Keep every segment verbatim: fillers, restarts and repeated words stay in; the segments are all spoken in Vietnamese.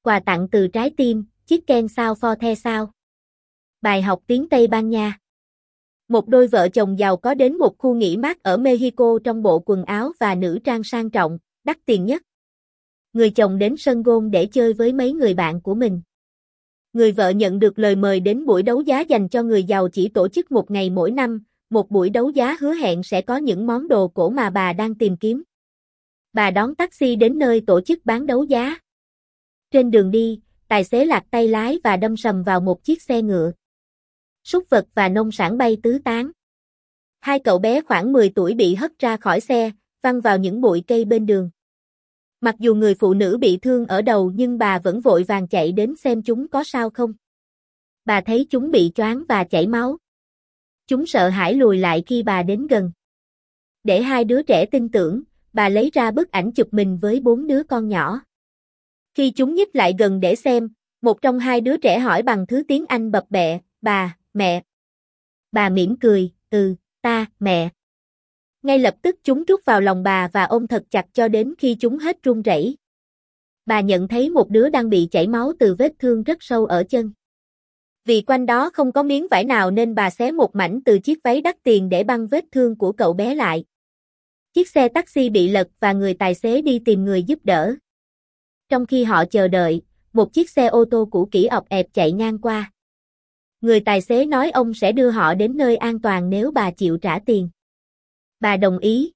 Quà tặng từ trái tim, Chicken sao for the sao. Bài học tiếng Tây Ban Nha. Một đôi vợ chồng giàu có đến một khu nghỉ mát ở Mexico trong bộ quần áo và nữ trang sang trọng, đắt tiền nhất. Người chồng đến sân golf để chơi với mấy người bạn của mình. Người vợ nhận được lời mời đến buổi đấu giá dành cho người giàu chỉ tổ chức một ngày mỗi năm, một buổi đấu giá hứa hẹn sẽ có những món đồ cổ mà bà đang tìm kiếm. Bà đón taxi đến nơi tổ chức bán đấu giá. Trên đường đi, tài xế lạc tay lái và đâm sầm vào một chiếc xe ngựa. Súc vật và nông sản bay tứ tán. Hai cậu bé khoảng mười tuổi bị hất ra khỏi xe, văng vào những bụi cây bên đường. Mặc dù người phụ nữ bị thương ở đầu nhưng bà vẫn vội vàng chạy đến xem chúng có sao không. Bà thấy chúng bị choáng và chảy máu. Chúng sợ hãi lùi lại khi bà đến gần. Để hai đứa trẻ tin tưởng, bà lấy ra bức ảnh chụp mình với bốn đứa con nhỏ. Khi chúng nhích lại gần để xem, một trong hai đứa trẻ hỏi bằng thứ tiếng Anh bập bẹ, bà, mẹ. Bà mỉm cười, ừ, ta, mẹ. Ngay lập tức chúng trút vào lòng bà và ôm thật chặt cho đến khi chúng hết run rẩy. Bà nhận thấy một đứa đang bị chảy máu từ vết thương rất sâu ở chân. Vì quanh đó không có miếng vải nào nên bà xé một mảnh từ chiếc váy đắt tiền để băng vết thương của cậu bé lại. Chiếc xe taxi bị lật và người tài xế đi tìm người giúp đỡ. Trong khi họ chờ đợi, một chiếc xe ô tô cũ kỹ ọp ẹp chạy ngang qua. Người tài xế nói ông sẽ đưa họ đến nơi an toàn nếu bà chịu trả tiền. Bà đồng ý.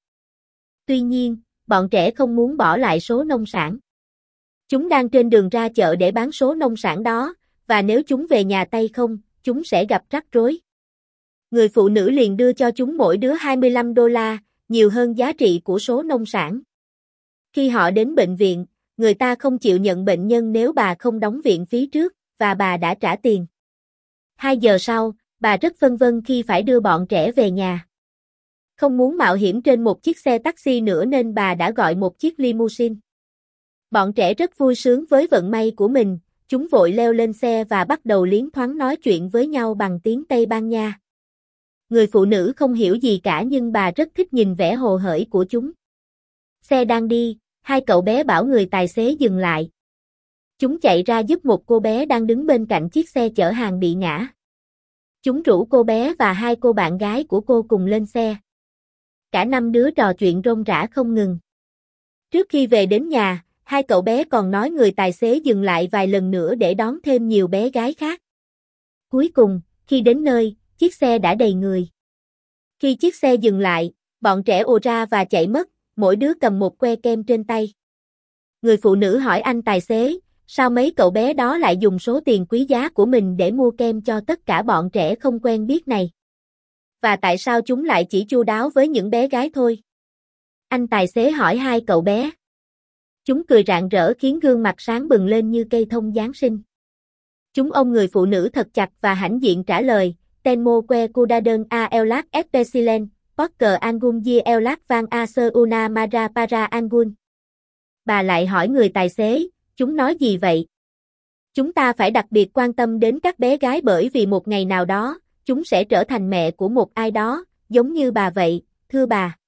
Tuy nhiên, bọn trẻ không muốn bỏ lại số nông sản. Chúng đang trên đường ra chợ để bán số nông sản đó, và nếu chúng về nhà tay không, chúng sẽ gặp rắc rối. Người phụ nữ liền đưa cho chúng mỗi đứa hai mươi lăm đô la, nhiều hơn giá trị của số nông sản. Khi họ đến bệnh viện, người ta không chịu nhận bệnh nhân nếu bà không đóng viện phí trước, và bà đã trả tiền. Hai giờ sau, bà rất phân vân khi phải đưa bọn trẻ về nhà. Không muốn mạo hiểm trên một chiếc xe taxi nữa nên bà đã gọi một chiếc limousine. Bọn trẻ rất vui sướng với vận may của mình, chúng vội leo lên xe và bắt đầu liến thoáng nói chuyện với nhau bằng tiếng Tây Ban Nha. Người phụ nữ không hiểu gì cả nhưng bà rất thích nhìn vẻ hồ hởi của chúng. Xe đang đi, hai cậu bé bảo người tài xế dừng lại. Chúng chạy ra giúp một cô bé đang đứng bên cạnh chiếc xe chở hàng bị ngã. Chúng rủ cô bé và hai cô bạn gái của cô cùng lên xe. Cả năm đứa trò chuyện rôm rả không ngừng. Trước khi về đến nhà, hai cậu bé còn nói người tài xế dừng lại vài lần nữa để đón thêm nhiều bé gái khác. Cuối cùng, khi đến nơi, chiếc xe đã đầy người. Khi chiếc xe dừng lại, bọn trẻ ồ ra và chạy mất, mỗi đứa cầm một que kem trên tay. Người phụ nữ hỏi anh tài xế, sao mấy cậu bé đó lại dùng số tiền quý giá của mình để mua kem cho tất cả bọn trẻ không quen biết này? Và tại sao chúng lại chỉ chu đáo với những bé gái thôi? Anh tài xế hỏi hai cậu bé. Chúng cười rạng rỡ khiến gương mặt sáng bừng lên như cây thông Giáng sinh. Chúng ôm người phụ nữ thật chặt và hãnh diện trả lời, Tenmo que cuidaron a ellas especialen, porque algún día ellas van a ser una madre para algún. Bà lại hỏi người tài xế, chúng nói gì vậy? Chúng ta phải đặc biệt quan tâm đến các bé gái bởi vì một ngày nào đó, chúng sẽ trở thành mẹ của một ai đó, giống như bà vậy, thưa bà.